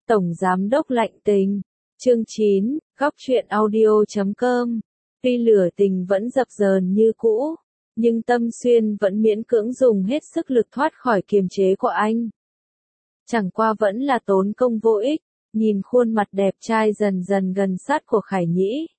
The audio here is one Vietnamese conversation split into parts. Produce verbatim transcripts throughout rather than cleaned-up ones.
Tổng Giám đốc lạnh tình. Chương chín, góc truyện audio chấm com. Tuy lửa tình vẫn dập dờn như cũ, nhưng Tâm Xuyên vẫn miễn cưỡng dùng hết sức lực thoát khỏi kiềm chế của anh. Chẳng qua vẫn là tốn công vô ích, nhìn khuôn mặt đẹp trai dần dần gần sát của Khải Nhĩ.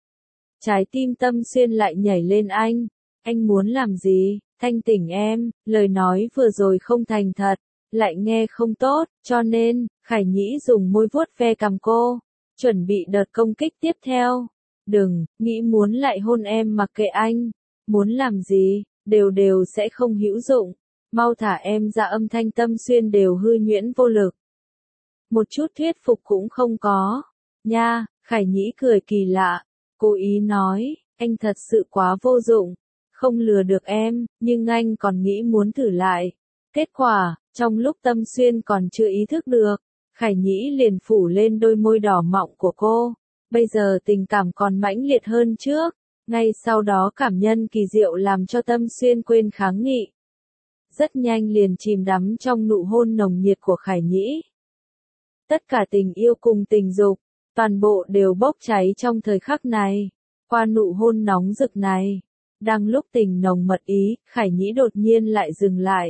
Trái tim Tâm Xuyên lại nhảy lên anh. Anh muốn làm gì? Thanh tỉnh em, lời nói vừa rồi không thành thật, lại nghe không tốt, cho nên, Khải Nhĩ dùng môi vuốt ve cằm cô, chuẩn bị đợt công kích tiếp theo. Đừng, nghĩ muốn lại hôn em mặc kệ anh, muốn làm gì, đều đều sẽ không hữu dụng, mau thả em ra. Âm thanh Tâm Xuyên đều hư nhuyễn vô lực. Một chút thuyết phục cũng không có. Nha, Khải Nhĩ cười kỳ lạ, cố ý nói, anh thật sự quá vô dụng, không lừa được em, nhưng anh còn nghĩ muốn thử lại. Kết quả, trong lúc Tâm Xuyên còn chưa ý thức được, Khải Nhĩ liền phủ lên đôi môi đỏ mọng của cô. Bây giờ tình cảm còn mãnh liệt hơn trước, ngay sau đó cảm nhân kỳ diệu làm cho Tâm Xuyên quên kháng nghị. Rất nhanh liền chìm đắm trong nụ hôn nồng nhiệt của Khải Nhĩ. Tất cả tình yêu cùng tình dục, toàn bộ đều bốc cháy trong thời khắc này. Qua nụ hôn nóng rực này, đang lúc tình nồng mật ý, Khải Nhĩ đột nhiên lại dừng lại.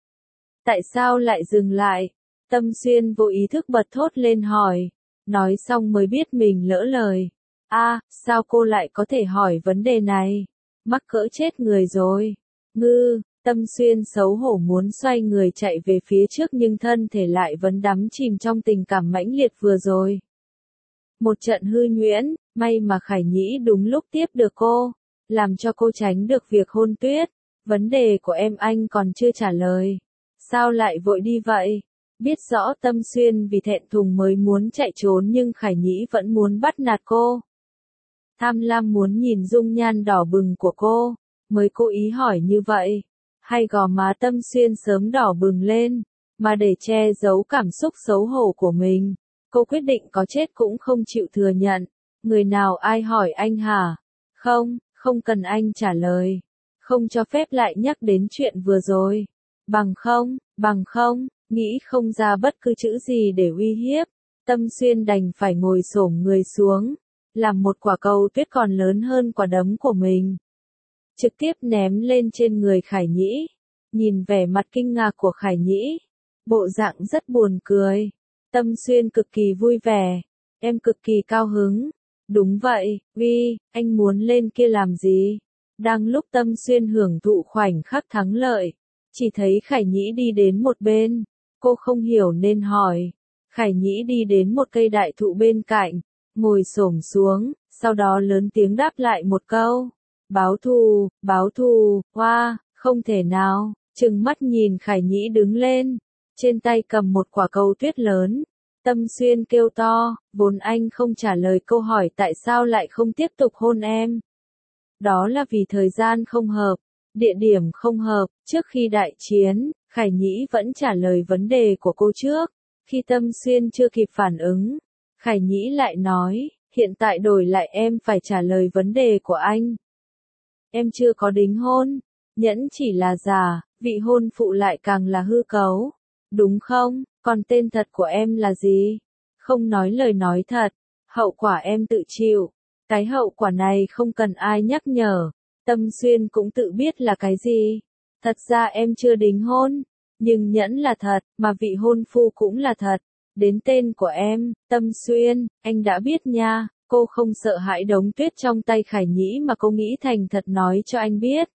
Tại sao lại dừng lại? Tâm Xuyên vô ý thức bật thốt lên hỏi, nói xong mới biết mình lỡ lời. A, à, sao cô lại có thể hỏi vấn đề này? Mắc cỡ chết người rồi. Ngư, Tâm Xuyên xấu hổ muốn xoay người chạy về phía trước nhưng thân thể lại vẫn đắm chìm trong tình cảm mãnh liệt vừa rồi. Một trận hư nhuyễn, may mà Khải Nhĩ đúng lúc tiếp được cô, làm cho cô tránh được việc hôn tuyết. Vấn đề của em anh còn chưa trả lời. Sao lại vội đi vậy? Biết rõ Tâm Xuyên vì thẹn thùng mới muốn chạy trốn nhưng Khải Nhĩ vẫn muốn bắt nạt cô. Tham lam muốn nhìn dung nhan đỏ bừng của cô, mới cố ý hỏi như vậy. Hay gò má Tâm Xuyên sớm đỏ bừng lên, mà để che giấu cảm xúc xấu hổ của mình, cô quyết định có chết cũng không chịu thừa nhận. Người nào ai hỏi anh hả? Không, không cần anh trả lời. Không cho phép lại nhắc đến chuyện vừa rồi. Bằng không, bằng không, nghĩ không ra bất cứ chữ gì để uy hiếp. Tâm Xuyên đành phải ngồi xổm người xuống, làm một quả cầu tuyết còn lớn hơn quả đấm của mình, trực tiếp ném lên trên người Khải Nhĩ. Nhìn vẻ mặt kinh ngạc của Khải Nhĩ, bộ dạng rất buồn cười. Tâm Xuyên cực kỳ vui vẻ, em cực kỳ cao hứng. Đúng vậy, Vi, anh muốn lên kia làm gì? Đang lúc Tâm Xuyên hưởng thụ khoảnh khắc thắng lợi, chỉ thấy Khải Nhĩ đi đến một bên, cô không hiểu nên hỏi. Khải Nhĩ đi đến một cây đại thụ bên cạnh, ngồi xổm xuống, sau đó lớn tiếng đáp lại một câu. Báo thù, báo thù, hoa, không thể nào, trừng mắt nhìn Khải Nhĩ đứng lên, trên tay cầm một quả cầu tuyết lớn. Tâm Xuyên kêu to, vốn anh không trả lời câu hỏi tại sao lại không tiếp tục hôn em. Đó là vì thời gian không hợp, địa điểm không hợp. Trước khi đại chiến, Khải Nhĩ vẫn trả lời vấn đề của cô trước. Khi Tâm Xuyên chưa kịp phản ứng, Khải Nhĩ lại nói, hiện tại đổi lại em phải trả lời vấn đề của anh. Em chưa có đính hôn, nhẫn chỉ là giả, vị hôn phụ lại càng là hư cấu. Đúng không? Còn tên thật của em là gì? Không nói lời nói thật, hậu quả em tự chịu. Cái hậu quả này không cần ai nhắc nhở, Tâm Xuyên cũng tự biết là cái gì. Thật ra em chưa đính hôn, nhưng nhẫn là thật, mà vị hôn phu cũng là thật. Đến tên của em, Tâm Xuyên, anh đã biết nha. Cô không sợ hãi đống tuyết trong tay Khải Nhĩ mà cô nghĩ thành thật nói cho anh biết.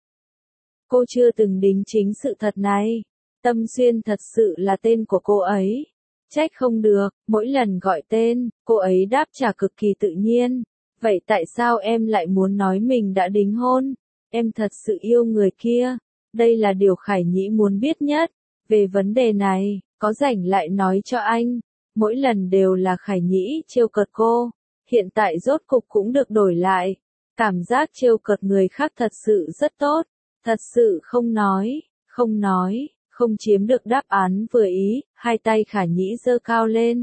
Cô chưa từng đính chính sự thật này. Tâm Xuyên thật sự là tên của cô ấy. Trách không được, mỗi lần gọi tên, cô ấy đáp trả cực kỳ tự nhiên. Vậy tại sao em lại muốn nói mình đã đính hôn? Em thật sự yêu người kia. Đây là điều Khải Nhĩ muốn biết nhất. Về vấn đề này, có rảnh lại nói cho anh. Mỗi lần đều là Khải Nhĩ trêu cợt cô. Hiện tại rốt cục cũng được đổi lại. Cảm giác trêu cợt người khác thật sự rất tốt. Thật sự không nói, không nói, không chiếm được đáp án vừa ý. Hai tay Khải Nhĩ giơ cao lên,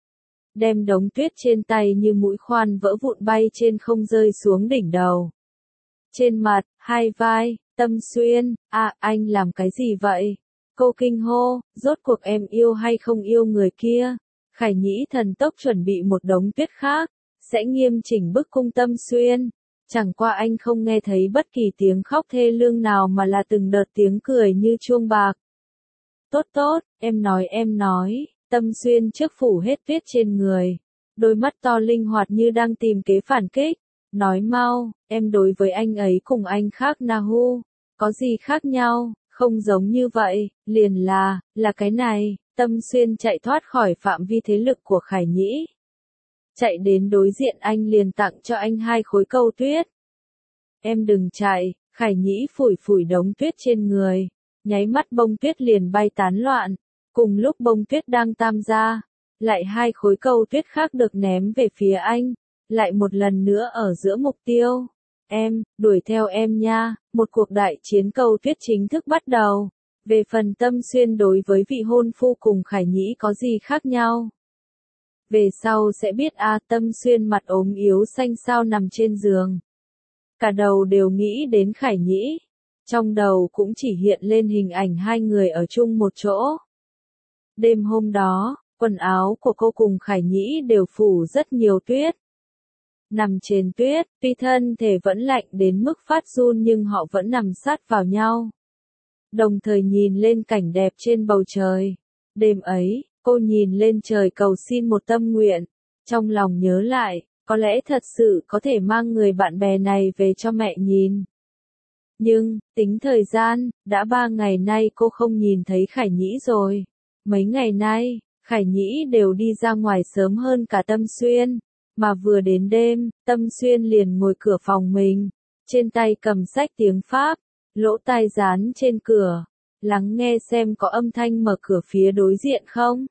đem đống tuyết trên tay như mũi khoan vỡ vụn bay trên không rơi xuống đỉnh đầu. Trên mặt, hai vai, Tâm Xuyên, à anh làm cái gì vậy? Cô kinh hô, rốt cuộc em yêu hay không yêu người kia? Khải Nhĩ thần tốc chuẩn bị một đống tuyết khác, sẽ nghiêm chỉnh bức cung Tâm Xuyên. Chẳng qua anh không nghe thấy bất kỳ tiếng khóc thê lương nào mà là từng đợt tiếng cười như chuông bạc. Tốt tốt, em nói em nói, Tâm Xuyên trước phủ hết tuyết trên người. Đôi mắt to linh hoạt như đang tìm kế phản kích. Nói mau, em đối với anh ấy cùng anh khác Nahu. Có gì khác nhau, không giống như vậy, liền là, là cái này. Tâm Xuyên chạy thoát khỏi phạm vi thế lực của Khải Nhĩ. Chạy đến đối diện anh liền tặng cho anh hai khối câu tuyết. Em đừng chạy, Khải Nhĩ phủi phủi đống tuyết trên người. Nháy mắt bông tuyết liền bay tán loạn. Cùng lúc bông tuyết đang tam gia, lại hai khối câu tuyết khác được ném về phía anh. Lại một lần nữa ở giữa mục tiêu. Em, đuổi theo em nha, một cuộc đại chiến câu tuyết chính thức bắt đầu. Về phần Tâm Xuyên đối với vị hôn phu cùng Khải Nhĩ có gì khác nhau? Về sau sẽ biết a. Tâm Xuyên mặt ốm yếu xanh xao nằm trên giường. Cả đầu đều nghĩ đến Khải Nhĩ. Trong đầu cũng chỉ hiện lên hình ảnh hai người ở chung một chỗ. Đêm hôm đó, quần áo của cô cùng Khải Nhĩ đều phủ rất nhiều tuyết. Nằm trên tuyết, tuy thân thể vẫn lạnh đến mức phát run nhưng họ vẫn nằm sát vào nhau. Đồng thời nhìn lên cảnh đẹp trên bầu trời. Đêm ấy, cô nhìn lên trời cầu xin một tâm nguyện. Trong lòng nhớ lại, có lẽ thật sự có thể mang người bạn bè này về cho mẹ nhìn. Nhưng, tính thời gian, đã ba ngày nay cô không nhìn thấy Khải Nhĩ rồi. Mấy ngày nay, Khải Nhĩ đều đi ra ngoài sớm hơn cả Tâm Xuyên. Mà vừa đến đêm, Tâm Xuyên liền ngồi cửa phòng mình. Trên tay cầm sách tiếng Pháp, lỗ tai dán trên cửa. Lắng nghe xem có âm thanh mở cửa phía đối diện không.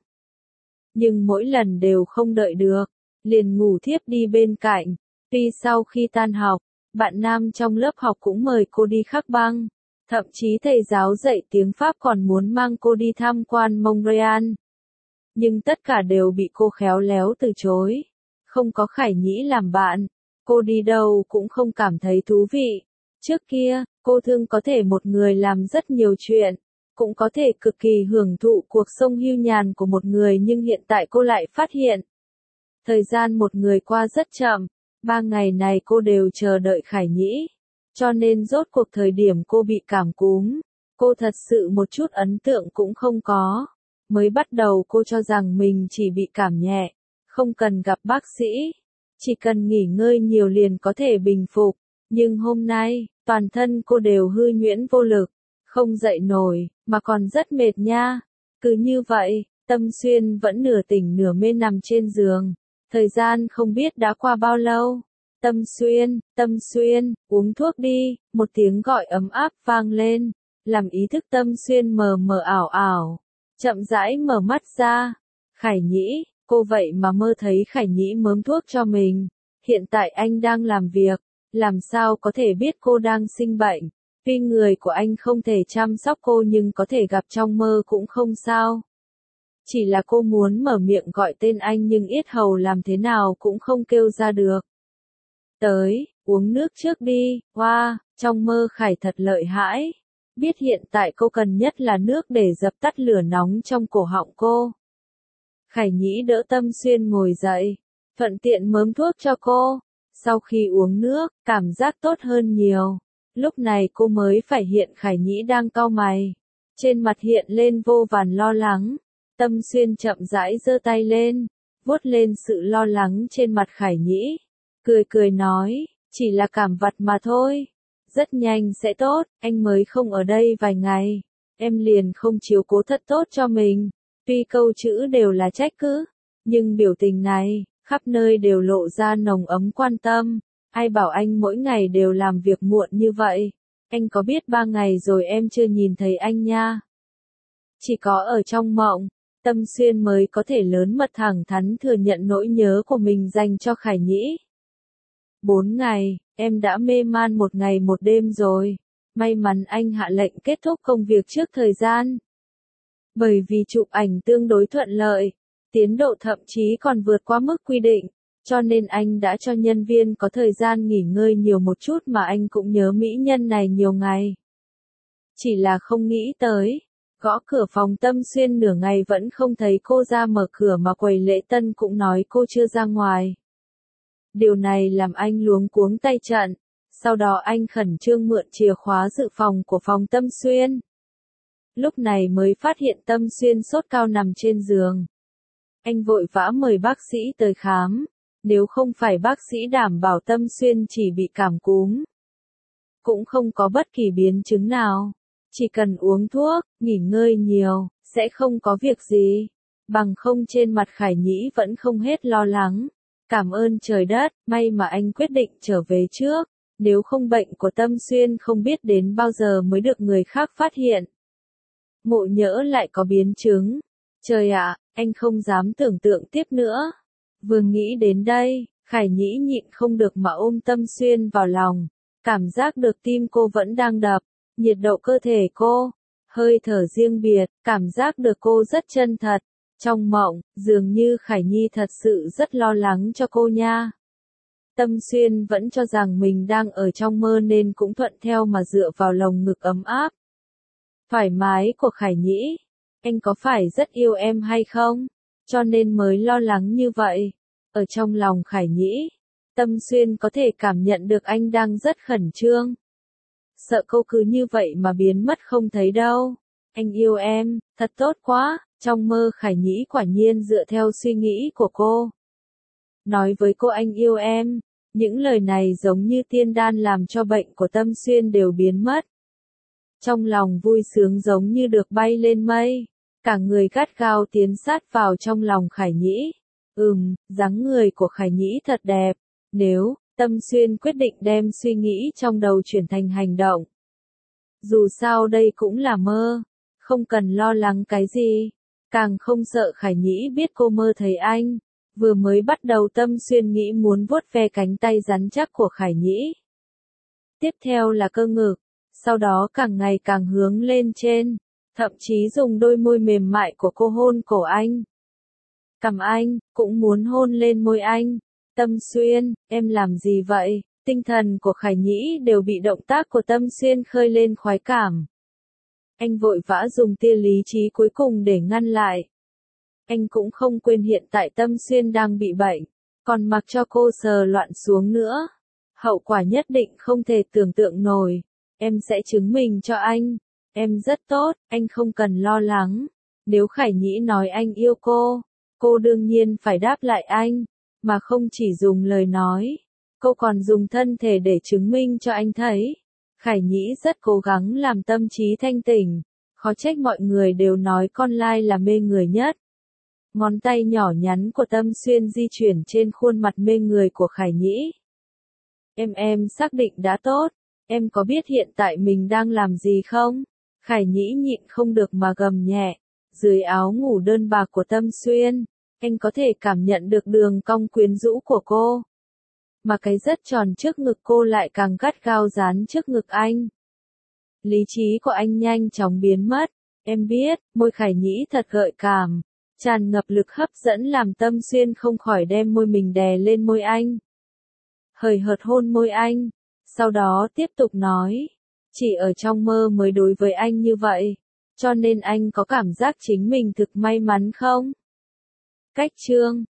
Nhưng mỗi lần đều không đợi được. Liền ngủ thiếp đi bên cạnh. Tuy sau khi tan học, bạn nam trong lớp học cũng mời cô đi khắc băng. Thậm chí thầy giáo dạy tiếng Pháp còn muốn mang cô đi tham quan Montreal. Nhưng tất cả đều bị cô khéo léo từ chối. Không có Khải Nhĩ làm bạn, cô đi đâu cũng không cảm thấy thú vị. Trước kia, cô thường có thể một người làm rất nhiều chuyện, cũng có thể cực kỳ hưởng thụ cuộc sống hưu nhàn của một người nhưng hiện tại cô lại phát hiện. Thời gian một người qua rất chậm, ba ngày này cô đều chờ đợi Khải Nhĩ. Cho nên rốt cuộc thời điểm cô bị cảm cúm, cô thật sự một chút ấn tượng cũng không có. Mới bắt đầu cô cho rằng mình chỉ bị cảm nhẹ, không cần gặp bác sĩ, chỉ cần nghỉ ngơi nhiều liền có thể bình phục. Nhưng hôm nay, toàn thân cô đều hư nhuyễn vô lực, không dậy nổi, mà còn rất mệt nha. Cứ như vậy, Tâm Xuyên vẫn nửa tỉnh nửa mê nằm trên giường. Thời gian không biết đã qua bao lâu. Tâm Xuyên, Tâm Xuyên, uống thuốc đi, một tiếng gọi ấm áp vang lên, làm ý thức Tâm Xuyên mờ mờ ảo ảo, chậm rãi mở mắt ra. Khải Nhĩ, cô vậy mà mơ thấy Khải Nhĩ mớm thuốc cho mình. Hiện tại anh đang làm việc, làm sao có thể biết cô đang sinh bệnh. Tuy người của anh không thể chăm sóc cô nhưng có thể gặp trong mơ cũng không sao. Chỉ là cô muốn mở miệng gọi tên anh nhưng yết hầu làm thế nào cũng không kêu ra được. Tới, uống nước trước đi, hoa, wow, trong mơ Khải thật lợi hãi. Biết hiện tại cô cần nhất là nước để dập tắt lửa nóng trong cổ họng cô. Khải Nhĩ đỡ Tâm Xuyên ngồi dậy, thuận tiện mớm thuốc cho cô. Sau khi uống nước, cảm giác tốt hơn nhiều. Lúc này cô mới phải hiện Khải Nhĩ đang cau mày. Trên mặt hiện lên vô vàn lo lắng. Tâm Xuyên chậm rãi giơ tay lên, vuốt lên sự lo lắng trên mặt Khải Nhĩ. Cười cười nói, chỉ là cảm vặt mà thôi. Rất nhanh sẽ tốt, anh mới không ở đây vài ngày. Em liền không chiếu cố thật tốt cho mình. Tuy câu chữ đều là trách cứ, nhưng biểu tình này, khắp nơi đều lộ ra nồng ấm quan tâm. Ai bảo anh mỗi ngày đều làm việc muộn như vậy. Anh có biết ba ngày rồi em chưa nhìn thấy anh nha. Chỉ có ở trong mộng, Tâm Xuyên mới có thể lớn mật thẳng thắn thừa nhận nỗi nhớ của mình dành cho Khải Nhĩ. Bốn ngày, em đã mê man một ngày một đêm rồi. May mắn anh hạ lệnh kết thúc công việc trước thời gian. Bởi vì chụp ảnh tương đối thuận lợi, tiến độ thậm chí còn vượt qua mức quy định, cho nên anh đã cho nhân viên có thời gian nghỉ ngơi nhiều một chút mà anh cũng nhớ mỹ nhân này nhiều ngày. Chỉ là không nghĩ tới, Gõ cửa phòng Tâm Xuyên nửa ngày vẫn không thấy cô ra mở cửa mà quầy lễ tân cũng nói cô chưa ra ngoài. Điều này làm anh luống cuống tay trận. Sau đó anh khẩn trương mượn chìa khóa dự phòng của phòng Tâm Xuyên. Lúc này mới phát hiện Tâm Xuyên sốt cao nằm trên giường. Anh vội vã mời bác sĩ tới khám. Nếu không phải bác sĩ đảm bảo Tâm Xuyên chỉ bị cảm cúm, cũng không có bất kỳ biến chứng nào. Chỉ cần uống thuốc, nghỉ ngơi nhiều, sẽ không có việc gì. Bằng không trên mặt Khải Nhĩ vẫn không hết lo lắng. Cảm ơn trời đất, may mà anh quyết định trở về trước. Nếu không bệnh của Tâm Xuyên không biết đến bao giờ mới được người khác phát hiện. Ngộ nhỡ lại có biến chứng. Trời ạ, anh không dám tưởng tượng tiếp nữa. Vừa nghĩ đến đây, Khải Nhĩ nhịn không được mà ôm Tâm Xuyên vào lòng. Cảm giác được tim cô vẫn đang đập, nhiệt độ cơ thể cô, hơi thở riêng biệt, cảm giác được cô rất chân thật. Trong mộng, dường như Khải Nhi thật sự rất lo lắng cho cô nha. Tâm Xuyên vẫn cho rằng mình đang ở trong mơ nên cũng thuận theo mà dựa vào lồng ngực ấm áp. Thoải mái của Khải Nhĩ. Anh có phải rất yêu em hay không? Cho nên mới lo lắng như vậy. Ở trong lòng Khải Nhĩ, Tâm Xuyên có thể cảm nhận được anh đang rất khẩn trương. Sợ cô cứ như vậy mà biến mất không thấy đâu. Anh yêu em, thật tốt quá. Trong mơ Khải Nhĩ quả nhiên dựa theo suy nghĩ của cô. Nói với cô anh yêu em. Những lời này giống như tiên đan làm cho bệnh của Tâm Xuyên đều biến mất. Trong lòng vui sướng giống như được bay lên mây. Cả người gắt gao tiến sát vào trong lòng Khải Nhĩ. Ừm, dáng người của Khải Nhĩ thật đẹp. Nếu, Tâm Xuyên quyết định đem suy nghĩ trong đầu chuyển thành hành động. Dù sao đây cũng là mơ. Không cần lo lắng cái gì. Càng không sợ Khải Nhĩ biết cô mơ thấy anh. Vừa mới bắt đầu Tâm Xuyên nghĩ muốn vuốt ve cánh tay rắn chắc của Khải Nhĩ. Tiếp theo là cơ ngực. Sau đó càng ngày càng hướng lên trên. Thậm chí dùng đôi môi mềm mại của cô hôn cổ anh. Cằm anh, cũng muốn hôn lên môi anh. Tâm Xuyên, em làm gì vậy? Tinh thần của Khải Nhĩ đều bị động tác của Tâm Xuyên khơi lên khoái cảm. Anh vội vã dùng tia lý trí cuối cùng để ngăn lại. Anh cũng không quên hiện tại Tâm Xuyên đang bị bệnh, còn mặc cho cô sờ loạn xuống nữa. Hậu quả nhất định không thể tưởng tượng nổi. Em sẽ chứng minh cho anh. Em rất tốt, anh không cần lo lắng. Nếu Khải Nhĩ nói anh yêu cô, cô đương nhiên phải đáp lại anh. Mà không chỉ dùng lời nói, cô còn dùng thân thể để chứng minh cho anh thấy. Khải Nhĩ rất cố gắng làm tâm trí thanh tỉnh. Khó trách mọi người đều nói con lai là mê người nhất. Ngón tay nhỏ nhắn của Tâm Xuyên di chuyển trên khuôn mặt mê người của Khải Nhĩ. Em em xác định đã tốt. Em có biết hiện tại mình đang làm gì không? Khải Nhĩ nhịn không được mà gầm nhẹ. Dưới áo ngủ đơn bạc của Tâm Xuyên, anh có thể cảm nhận được đường cong quyến rũ của cô. Mà cái rất tròn trước ngực cô lại càng gắt gao dán trước ngực anh. Lý trí của anh nhanh chóng biến mất. Em biết, môi Khải Nhĩ thật gợi cảm. Tràn ngập lực hấp dẫn làm Tâm Xuyên không khỏi đem môi mình đè lên môi anh. Hời hợt hôn môi anh. Sau đó tiếp tục nói. Chỉ ở trong mơ mới đối với anh như vậy. Cho nên anh có cảm giác chính mình thực may mắn không? Cách chương